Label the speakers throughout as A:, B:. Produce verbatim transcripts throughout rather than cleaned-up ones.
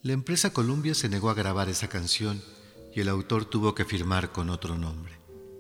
A: La empresa Columbia se negó a grabar esa canción y el autor tuvo que firmar con otro nombre.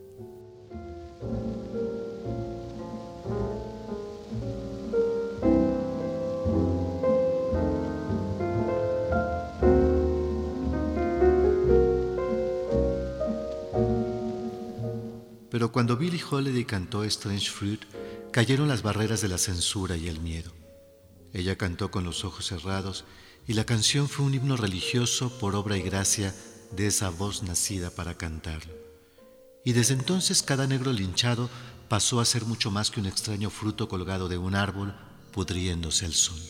A: Pero cuando Billie Holiday cantó Strange Fruit, cayeron las barreras de la censura y el miedo. Ella cantó con los ojos cerrados y la canción fue un himno religioso por obra y gracia de esa voz nacida para cantarlo. Y desde entonces cada negro linchado pasó a ser mucho más que un extraño fruto colgado de un árbol pudriéndose al sol.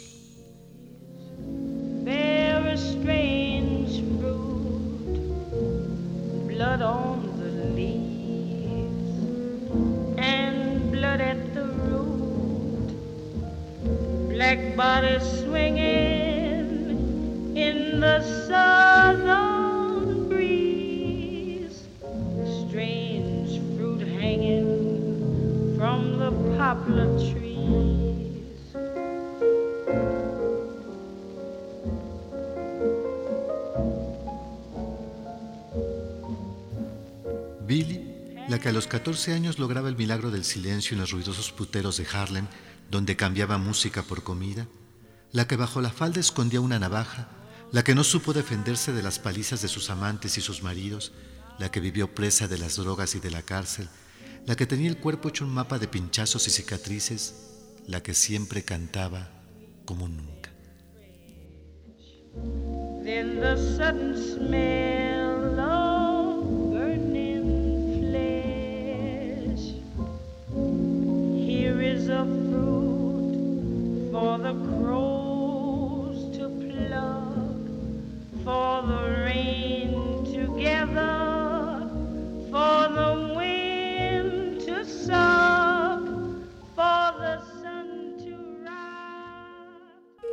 B: There is strange fruit, blood on the leaves, and blood at the root, black bodies swinging in the southern breeze, strange fruit hanging from the poplar trees.
A: Billie, la que a los catorce años lograba el milagro del silencio en los ruidosos puteros de Harlem, donde cambiaba música por comida, la que bajo la falda escondía una navaja, la que no supo defenderse de las palizas de sus amantes y sus maridos, la que vivió presa de las drogas y de la cárcel, la que tenía el cuerpo hecho un mapa de pinchazos y cicatrices, la que siempre cantaba como nunca.
B: Then the sudden smell of burning flesh. Here is a fruit for the crows to pluck, for the rain to gather, for the wind to suck, for the sun to rise.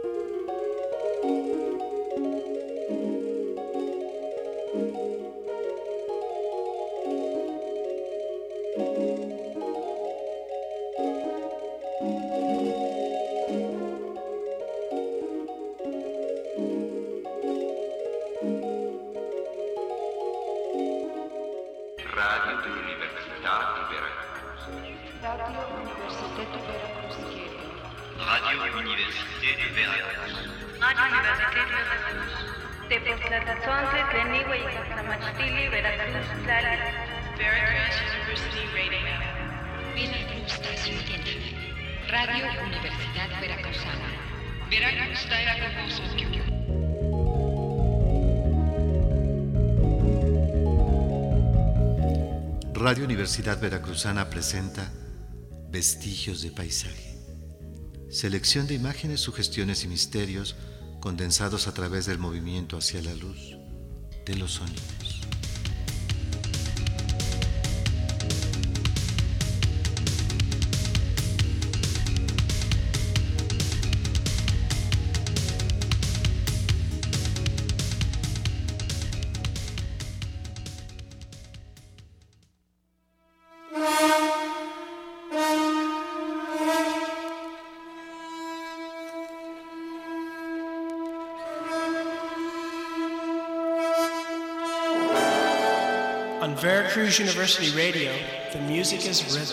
C: Radio Università di Veracruz.
D: Radio Université de Veracruz.
C: Radio Université de Veracruz.
E: Radio Université de Veracruz. Tepoztlatzontle, Tlenihue y Caxamachtili, Veracruz, Tlali.
F: Veracruz University Radio.
D: Veracruz Transmitiendo. Radio Universidad Veracruzana.
F: Veracruz Veracruz.
A: Radio Universidad Veracruzana presenta Vestigios de Paisaje. Selección de imágenes, sugestiones y misterios condensados a través del movimiento hacia la luz de los sonidos.
G: On Veracruz University Radio, the music is rhythm.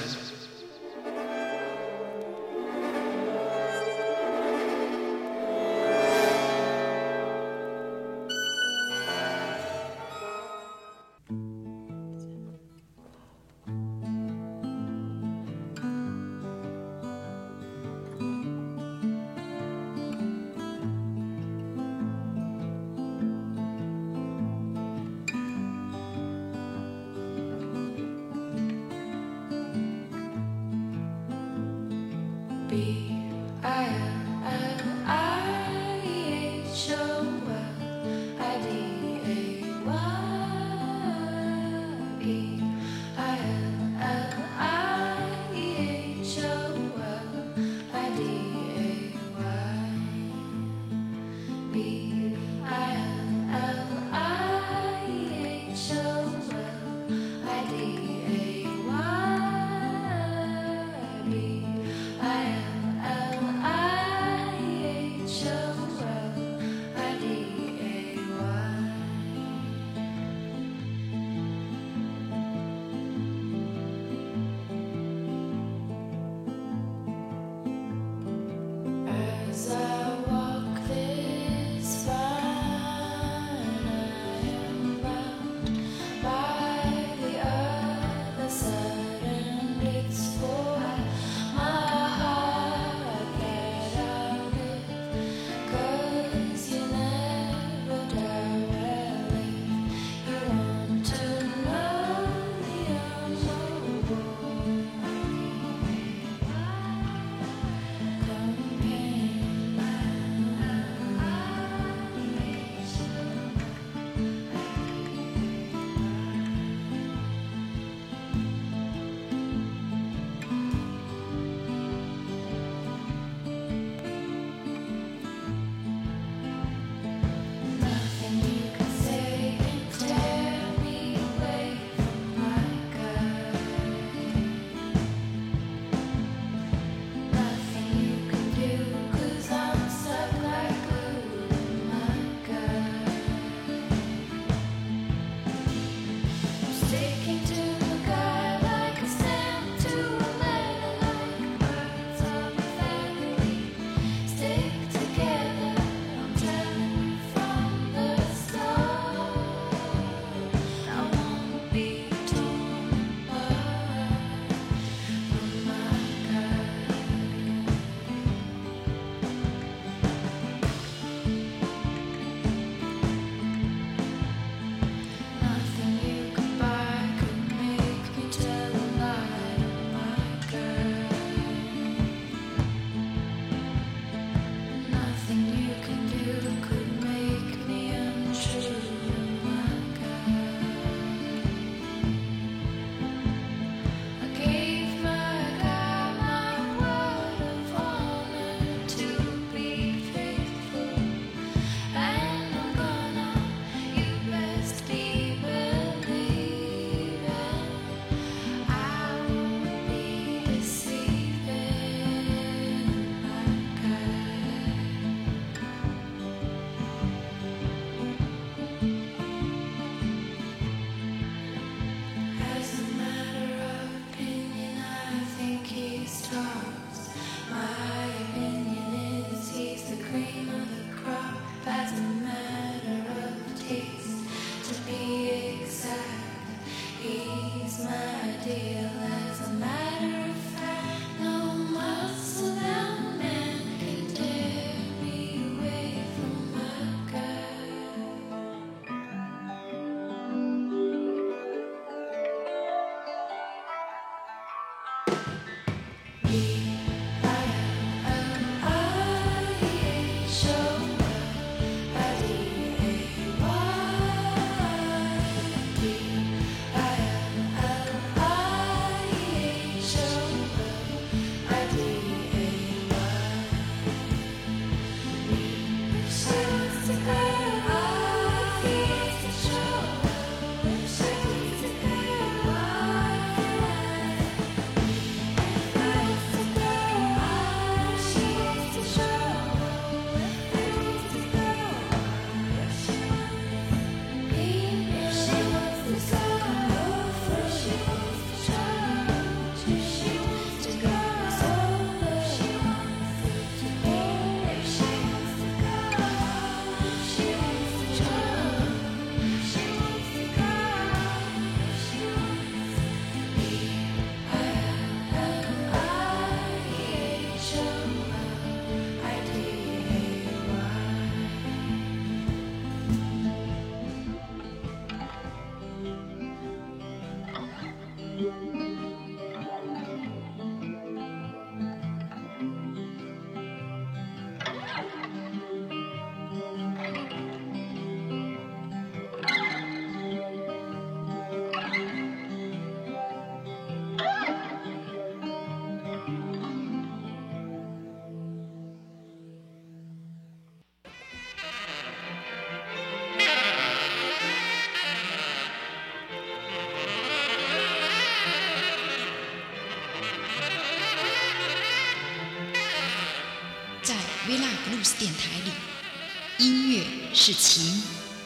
H: 音乐是情。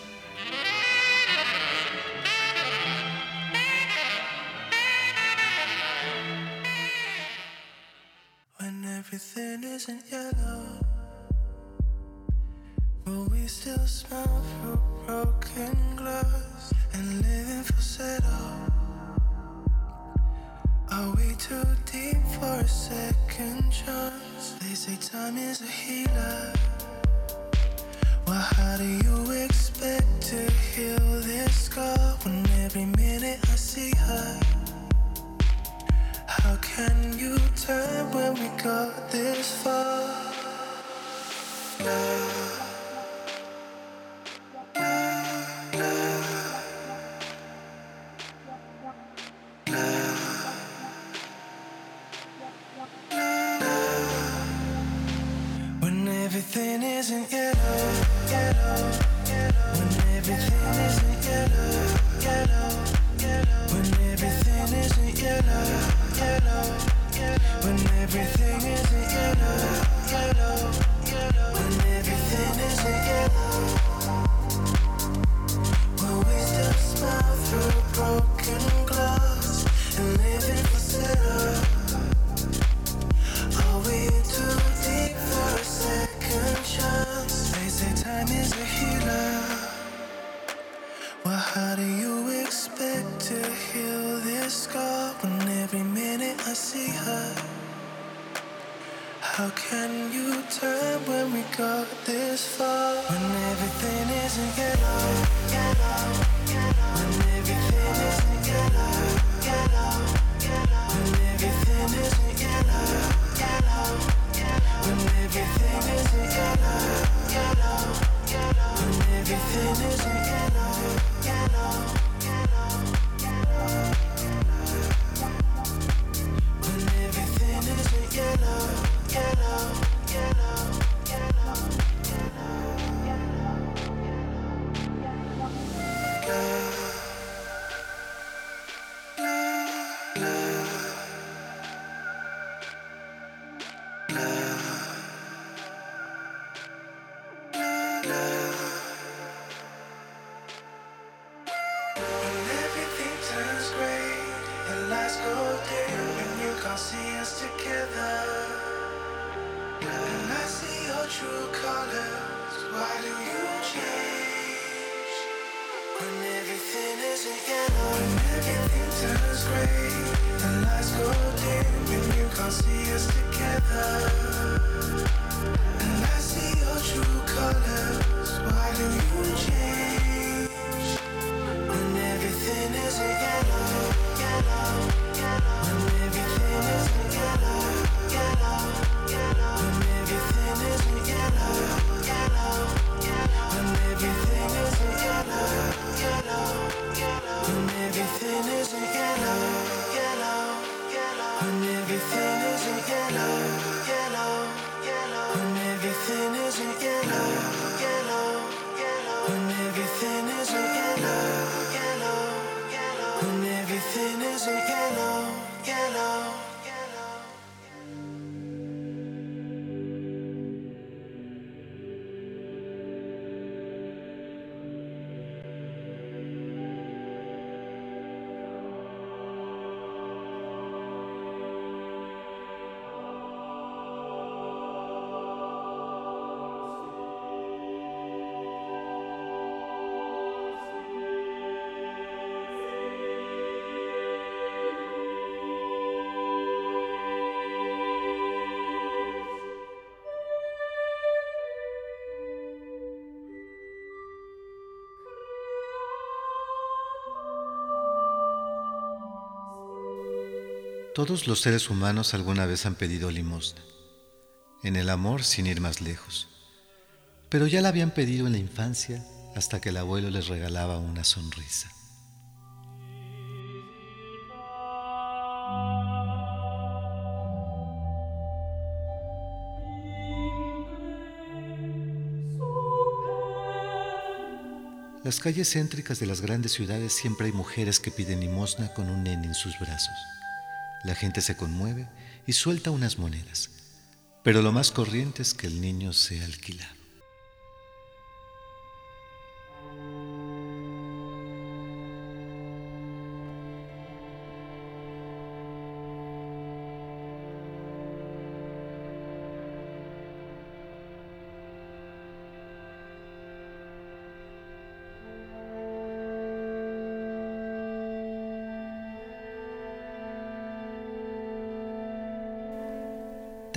I: When everything isn't yellow, will we still smile through broken glass and living for settle? Are we too deep for a second chance? They say time is a healer. Well, how do you expect to heal this scar when every minute I see her? How can you turn when we got this far? Love. Everything isn't yellow, yellow, yellow. When everything isn't yellow, yellow, yellow. When everything isn't yellow, yellow, yellow. When everything isn't yellow, yellow, yellow. When everything isn't yellow, will we still smile through broken glass and living for settle? Are we too deep for a second chance? They say time is a healer. Well, how do you expect to heal this scar when every minute I see her? How can you turn when we got this far? When everything isn't yellow, yellow, yellow. When everything isn't yellow, yellow, yellow. When everything isn't yellow, yellow, yellow. When everything isn't yellow, yellow, yellow. When everything isn't yellow, yellow, yellow, yellow. When everything isn't yellow, yellow, yellow, yellow, yellow. See us together, and I see your true colors. Why do you change? When everything isn't yellow, when everything turns gray, the lights go dim, and you can't see us together. And I see your true colors. Why do you change? When everything isn't yellow, yellow, yellow. When everything isn't yellow, yellow, yellow. When everything isn't yellow, yellow, yellow. When everything isn't yellow, yellow, yellow. When everything isn't yellow, yellow, yellow. When everything isn't yellow, yellow, yellow. When everything isn't yellow, yellow, yellow. When everything isn't yellow, yellow, yellow. When everything isn't yellow, yellow, yellow.
A: Todos los seres humanos alguna vez han pedido limosna, en el amor sin ir más lejos, pero ya la habían pedido en la infancia hasta que el abuelo les regalaba una sonrisa. Las calles céntricas de las grandes ciudades siempre hay mujeres que piden limosna con un nene en sus brazos. La gente se conmueve y suelta unas monedas, pero lo más corriente es que el niño sea alquilado.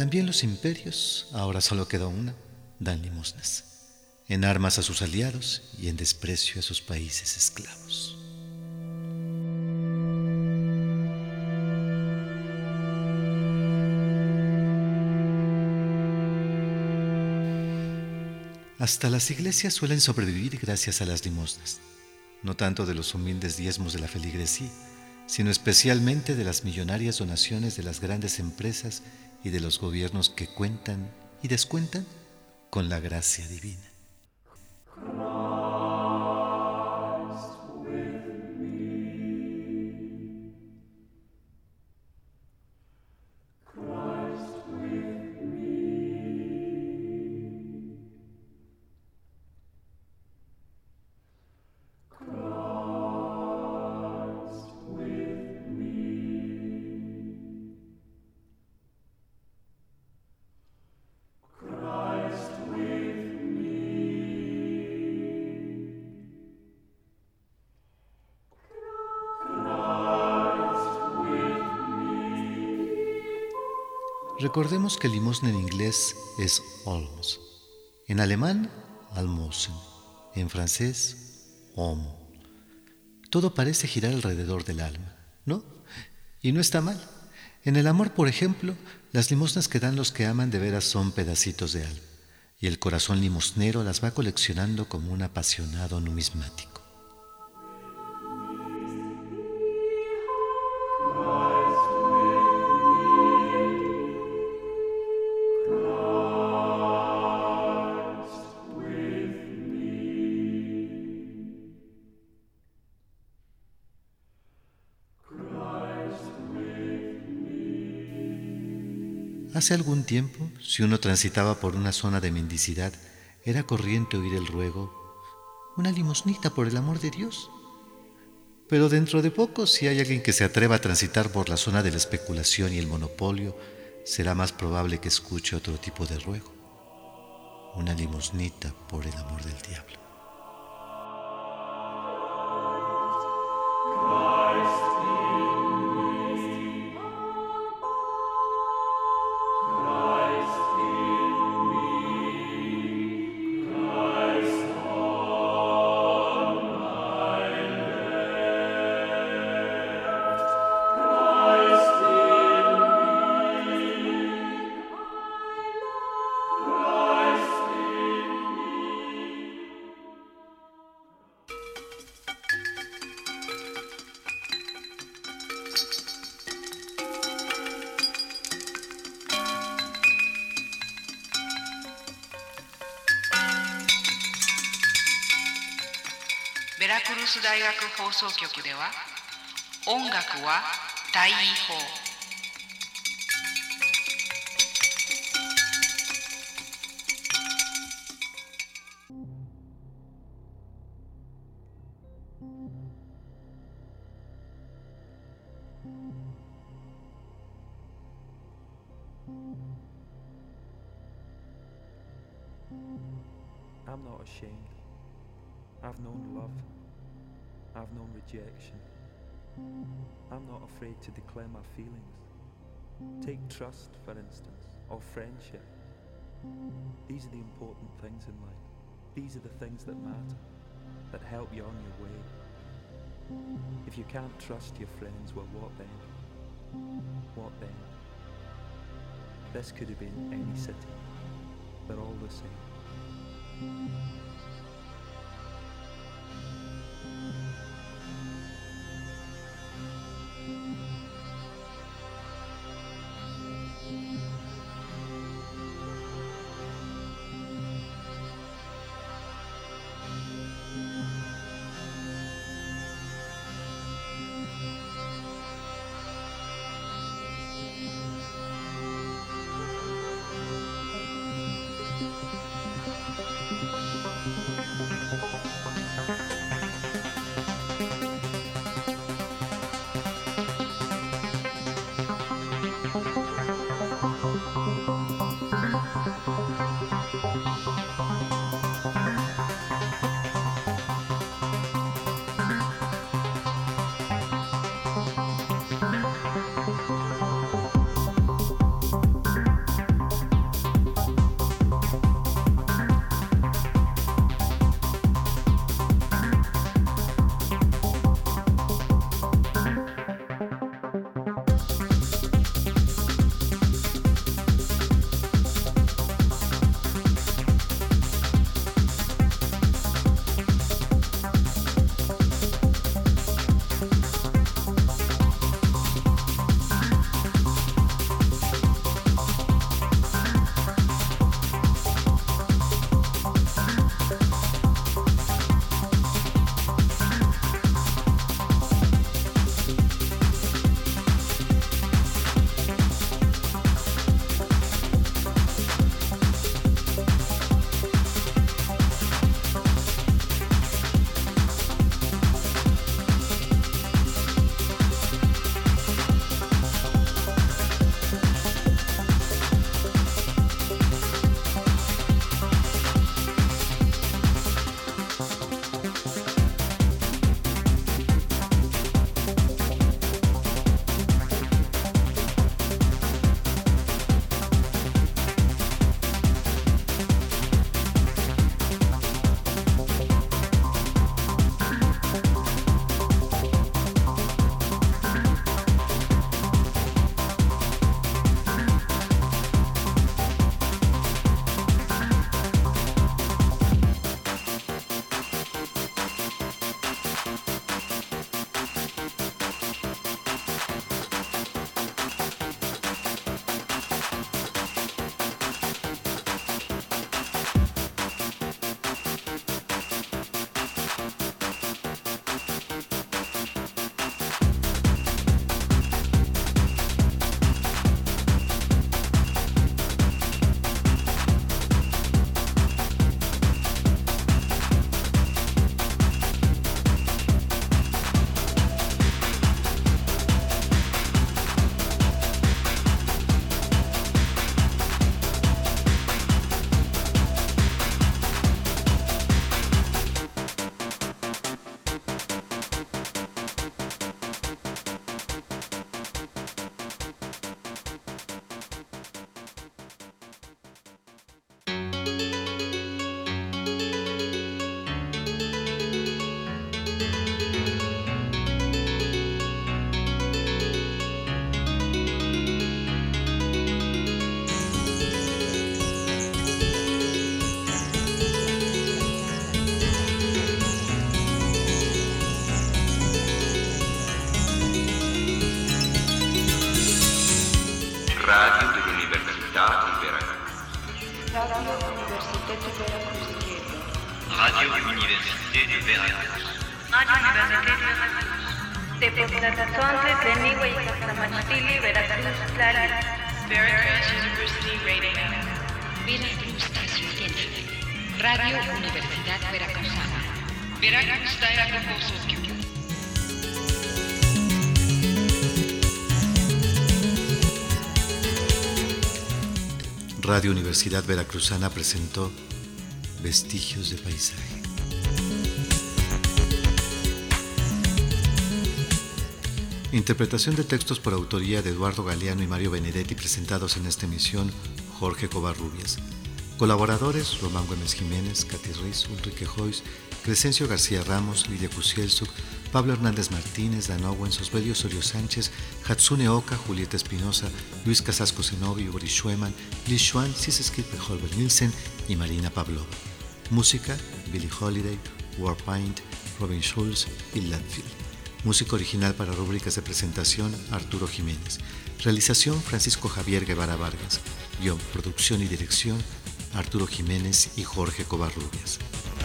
A: También los imperios, ahora solo queda una, dan limosnas, en armas a sus aliados y en desprecio a sus países esclavos. Hasta las iglesias suelen sobrevivir gracias a las limosnas, no tanto de los humildes diezmos de la feligresía, sino especialmente de las millonarias donaciones de las grandes empresas y de los gobiernos que cuentan y descuentan con la gracia divina. Recordemos que limosna en inglés es alms, en alemán almosen, en francés homo. Todo parece girar alrededor del alma, ¿no? Y no está mal. En el amor, por ejemplo, las limosnas que dan los que aman de veras son pedacitos de alma, y el corazón limosnero las va coleccionando como un apasionado numismático. Hace algún tiempo, si uno transitaba por una zona de mendicidad, era corriente oír el ruego: una limosnita por el amor de Dios. Pero dentro de poco, si hay alguien que se atreva a transitar por la zona de la especulación y el monopolio, será más probable que escuche otro tipo de ruego: una limosnita por el amor del diablo.
F: Veracruz 大学放送局では音楽は大違法。
H: I'm not ashamed. I've known love. I've known rejection. I'm not afraid to declare my feelings. Take trust, for instance, or friendship. These are the important things in life. These are the things that matter, that help you on your way. If you can't trust your friends, well, what then? What then? This could have been any city. They're all the same.
I: Thank you.
D: Radio Université de Veracruz.
C: Radio Université de Veracruz.
E: Radio Université de Veracruz. Tepoztlán, Tlenihue y Caxamachtili, Veracruz, Tlali.
F: Veracruz University Radio.
D: Veracruz transmitiendo. Radio Universidad Veracruzana.
F: Veracruz Dairaku Hosokyoku.
A: Radio Universidad Veracruzana presentó Vestigios de Paisaje. Interpretación de textos por autoría de Eduardo Galeano y Mario Benedetti, presentados en esta emisión Jorge Covarrubias. Colaboradores: Román Güemes Jiménez, Katy Ruiz, Ulrike Joyce, Crescencio García Ramos, Lidia Kusielzuk, Pablo Hernández Martínez, Dan Owens, Osvaldo Osorio Sánchez, Hatsune Oka, Julieta Espinosa, Luis Casasco Zenobi, Boris Schuemann, Liz Schwan, Sis Skipper Holber Nielsen y Marina Pavlova. Música: Billie Holiday, Warpaint, Robin Schulz y Ladfield. Música original para rúbricas de presentación: Arturo Jiménez. Realización: Francisco Javier Guevara Vargas. Guión, producción y dirección: Arturo Jiménez y Jorge Covarrubias.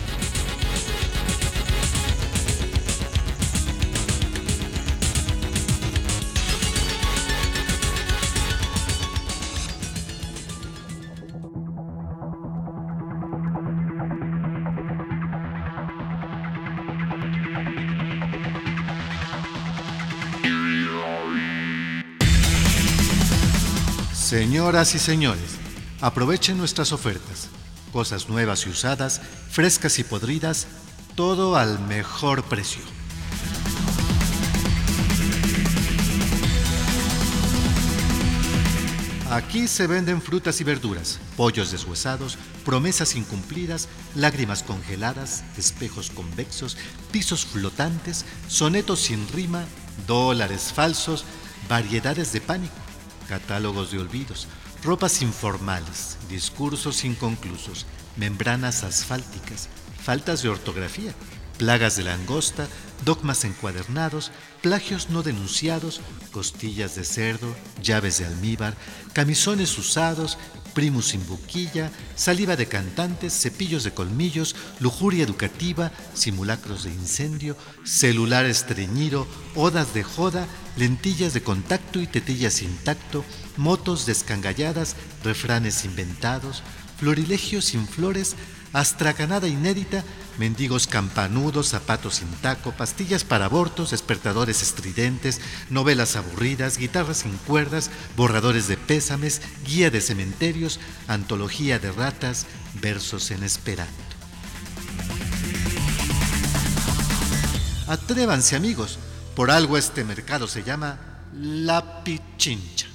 A: Señoras y señores, aprovechen nuestras ofertas. Cosas nuevas y usadas, frescas y podridas, todo al mejor precio. Aquí se venden frutas y verduras, pollos deshuesados, promesas incumplidas, lágrimas congeladas, espejos convexos, pisos flotantes, sonetos sin rima, dólares falsos, variedades de pánico, catálogos de olvidos, ropas informales, discursos inconclusos, membranas asfálticas, faltas de ortografía, plagas de langosta, dogmas encuadernados, plagios no denunciados, costillas de cerdo, llaves de almíbar, camisones usados, primus sin buquilla, saliva de cantantes, cepillos de colmillos, lujuria educativa, simulacros de incendio, celular estreñido, odas de joda, lentillas de contacto y tetillas sin tacto, motos descangalladas, refranes inventados, florilegios sin flores, astracanada inédita, mendigos campanudos, zapatos sin taco, pastillas para abortos, despertadores estridentes, novelas aburridas, guitarras sin cuerdas, borradores de pésames, guía de cementerios, antología de ratas, versos en esperanto. Atrévanse, amigos, por algo este mercado se llama La Pichincha.